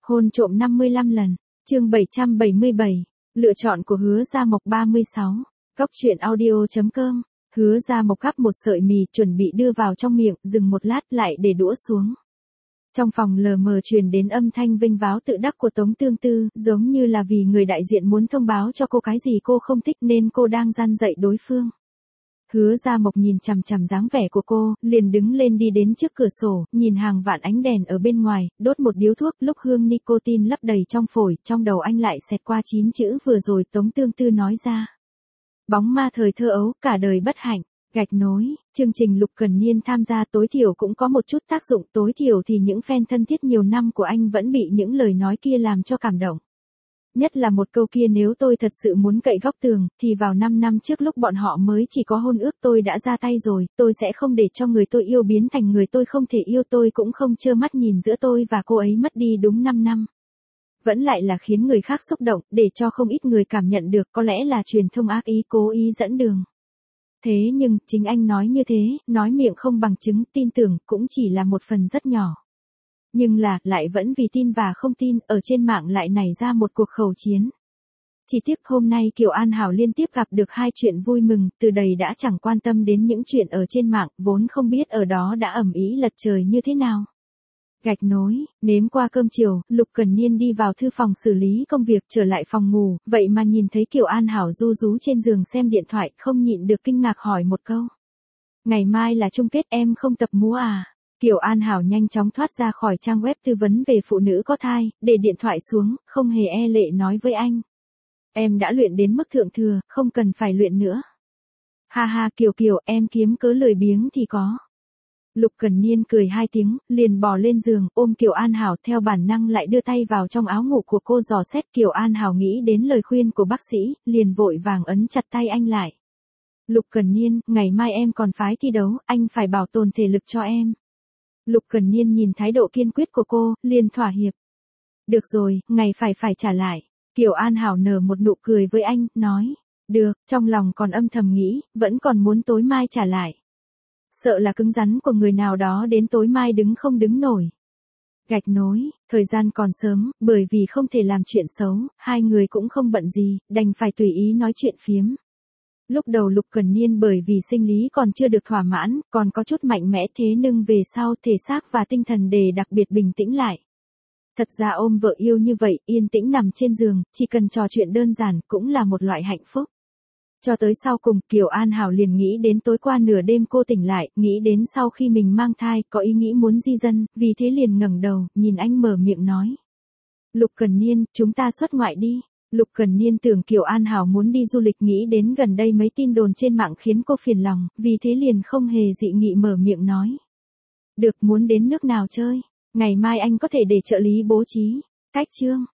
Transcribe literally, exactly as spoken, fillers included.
Hôn trộm năm mươi lăm lần. Chương bảy trăm bảy mươi bảy. Lựa chọn của Hứa Gia Mộc ba mươi sáu. Góc truyện audio chấm com. Hứa Gia Mộc gắp một sợi mì chuẩn bị đưa vào trong miệng, dừng một lát lại để đũa xuống. Trong phòng lờ mờ truyền đến âm thanh vênh váo tự đắc của Tống Tương Tư, giống như là vì người đại diện muốn thông báo cho cô cái gì cô không thích nên cô đang gian dạy đối phương. Hứa Gia Mộc nhìn chằm chằm dáng vẻ của cô, liền đứng lên đi đến trước cửa sổ, nhìn hàng vạn ánh đèn ở bên ngoài, đốt một điếu thuốc, lúc hương nicotine lấp đầy trong phổi, trong đầu anh lại xẹt qua chín chữ vừa rồi Tống Tương Tư nói ra. Bóng ma thời thơ ấu, cả đời bất hạnh. Gạch nối, chương trình Lục Cần Niên tham gia tối thiểu cũng có một chút tác dụng, tối thiểu thì những fan thân thiết nhiều năm của anh vẫn bị những lời nói kia làm cho cảm động. Nhất là một câu kia, nếu tôi thật sự muốn cậy góc tường, thì vào năm năm trước lúc bọn họ mới chỉ có hôn ước tôi đã ra tay rồi, tôi sẽ không để cho người tôi yêu biến thành người tôi không thể yêu, tôi cũng không trơ mắt nhìn giữa tôi và cô ấy mất đi đúng năm năm. Vẫn lại là khiến người khác xúc động, để cho không ít người cảm nhận được, có lẽ là truyền thông ác ý cố ý dẫn đường. Thế nhưng, chính anh nói như thế, nói miệng không bằng chứng, tin tưởng cũng chỉ là một phần rất nhỏ. Nhưng là, lại vẫn vì tin và không tin, ở trên mạng lại nảy ra một cuộc khẩu chiến. Chỉ tiếc hôm nay Kiều An Hảo liên tiếp gặp được hai chuyện vui mừng, từ đầy đã chẳng quan tâm đến những chuyện ở trên mạng, vốn không biết ở đó đã ầm ĩ lật trời như thế nào. Gạch nối, nếm qua cơm chiều, Lục Cần Niên đi vào thư phòng xử lý công việc, trở lại phòng ngủ, vậy mà nhìn thấy Kiều An Hảo ru rú trên giường xem điện thoại, không nhịn được kinh ngạc hỏi một câu. Ngày mai là chung kết, em không tập múa à? Kiều An Hảo nhanh chóng thoát ra khỏi trang web tư vấn về phụ nữ có thai, để điện thoại xuống, không hề e lệ nói với anh. Em đã luyện đến mức thượng thừa, không cần phải luyện nữa. Ha ha Kiều Kiều, em kiếm cớ lười biếng thì có. Lục Cần Niên cười hai tiếng, liền bò lên giường, ôm Kiều An Hảo, theo bản năng lại đưa tay vào trong áo ngủ của cô dò xét. Kiều An Hảo nghĩ đến lời khuyên của bác sĩ, liền vội vàng ấn chặt tay anh lại. Lục Cần Niên, ngày mai em còn phái thi đấu, anh phải bảo tồn thể lực cho em. Lục Cần Niên nhìn thái độ kiên quyết của cô, liền thỏa hiệp. Được rồi, ngày phải phải trả lại. Kiều An Hảo nở một nụ cười với anh, nói. Được, trong lòng còn âm thầm nghĩ, vẫn còn muốn tối mai trả lại. Sợ là cứng rắn của người nào đó đến tối mai đứng không đứng nổi. Gạch nối, thời gian còn sớm, bởi vì không thể làm chuyện xấu, hai người cũng không bận gì, đành phải tùy ý nói chuyện phiếm. Lúc đầu Lục Cần Niên bởi vì sinh lý còn chưa được thỏa mãn, còn có chút mạnh mẽ, thế nhưng về sau thể xác và tinh thần đều đặc biệt bình tĩnh lại. Thật ra ôm vợ yêu như vậy, yên tĩnh nằm trên giường, chỉ cần trò chuyện đơn giản cũng là một loại hạnh phúc. Cho tới sau cùng, Kiều An Hảo liền nghĩ đến tối qua nửa đêm cô tỉnh lại, nghĩ đến sau khi mình mang thai, có ý nghĩ muốn di dân, vì thế liền ngẩng đầu, nhìn anh mở miệng nói. Lục Cần Niên, chúng ta xuất ngoại đi. Lục Cần Niên tưởng Kiều An Hảo muốn đi du lịch, nghĩ đến gần đây mấy tin đồn trên mạng khiến cô phiền lòng, vì thế liền không hề dị nghị mở miệng nói. Được, muốn đến nước nào chơi? Ngày mai anh có thể để trợ lý bố trí. Cách chương.